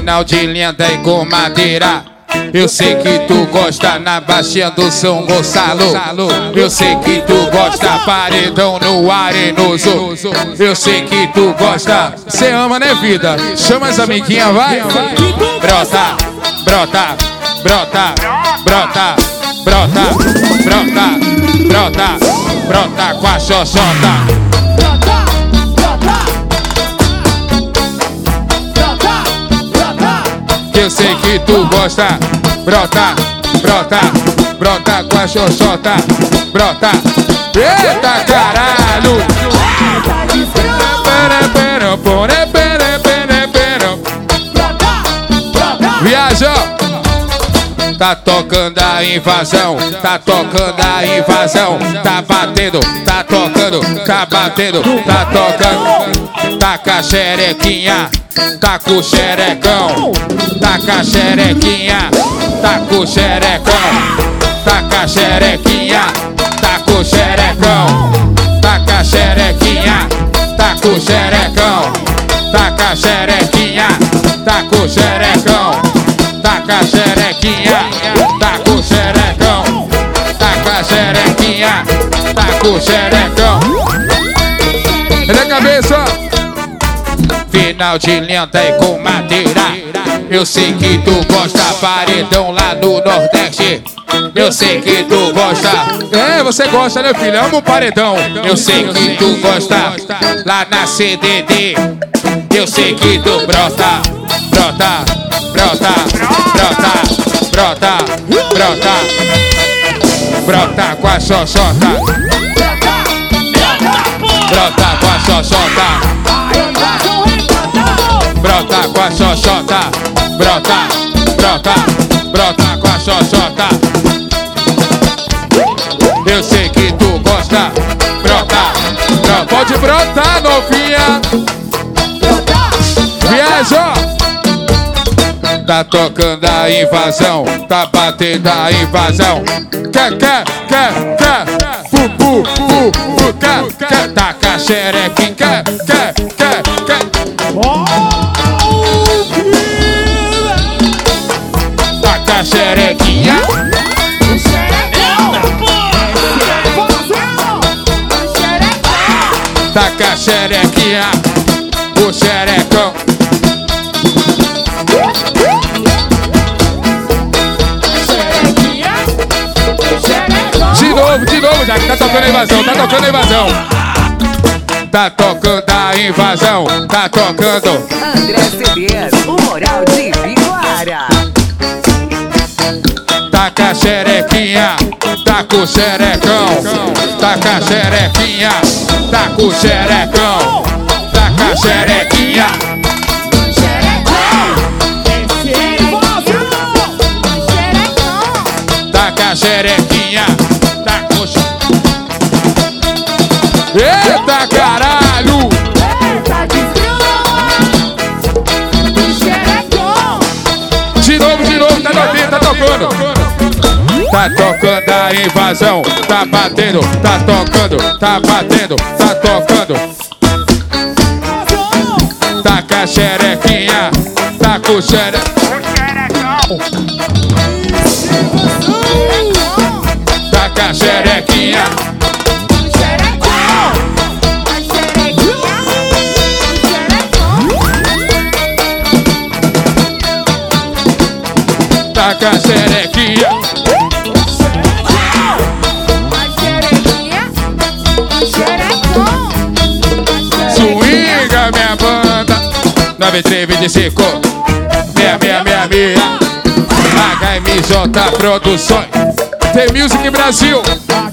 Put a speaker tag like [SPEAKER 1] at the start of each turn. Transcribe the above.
[SPEAKER 1] Final de lenda e com madeira. Eu sei que tu gosta na baixinha do São Gonçalo. Eu sei que tu gosta paredão no arenoso. Eu sei que tu gosta. Cê ama, né, vida? Chama as amiguinhas, vai. Brota, brota, brota, brota, brota, brota, brota, brota com a xoxota. Eu sei que tu gosta, brota, brota, brota com a xoxota, brota, eita caralho! Viajou! Tá tocando a invasão, tá tocando a invasão, tá batendo, tá tocando, tá batendo, tá tocando, tá com a xerequinha, tá com o xerecão, tá com a xerequinha, tá com o xerecão, tá com a xerequinha, tá com o xerecão, tá com a xerequinha, tá com o xerecão, tá com a xerequinha, tá com o xerecão, tá com a xerequinha, tá com o xerecão, tá com a xerequinha, tá com o xerecão. Ele é cabeça. Final de lenda e com madeira. Eu sei que tu gosta paredão lá no Nordeste. Eu sei que tu gosta. É, você gosta, né, filho? Amo paredão. Eu sei que tu gosta lá na CDD. Eu sei que tu brota, brota, brota, brota, brota, brota, brota com a xoxota. Brota com a xoxota. Brota com a xoxota, brota, brota, brota com a xoxota. Eu sei que tu gosta, brota, brota. Pode brotar, novinha. Viajou. Tá tocando a invasão, tá batendo a invasão. Quer, pu, pu, pu, pu, quer, tá com a xerequinha, quer. Tá com a xerequinha. Tá com a xerequinha, o xerecão. De novo, já que tá tocando a invasão, tá tocando a invasão. Tá tocando a invasão, tá tocando.
[SPEAKER 2] André CDs, o moral de Viguara.
[SPEAKER 1] Tá com a xerequinha, tá com o xerecão. Tá com a xerequinha, tá com o xerecão. Tá com a xerequinha. Tá com a xerequinha, tá com o eita caralho! De novo, tá tocando. Tá tocando a invasão, tá batendo, tá tocando, tá batendo, tá tocando. Tá com a xerequinha, tá com o xerecão. Tá com a xerequinha. Tá com a xerequinha. Swinga minha banda 9325 666 HMJ Produções. The Music Brasil.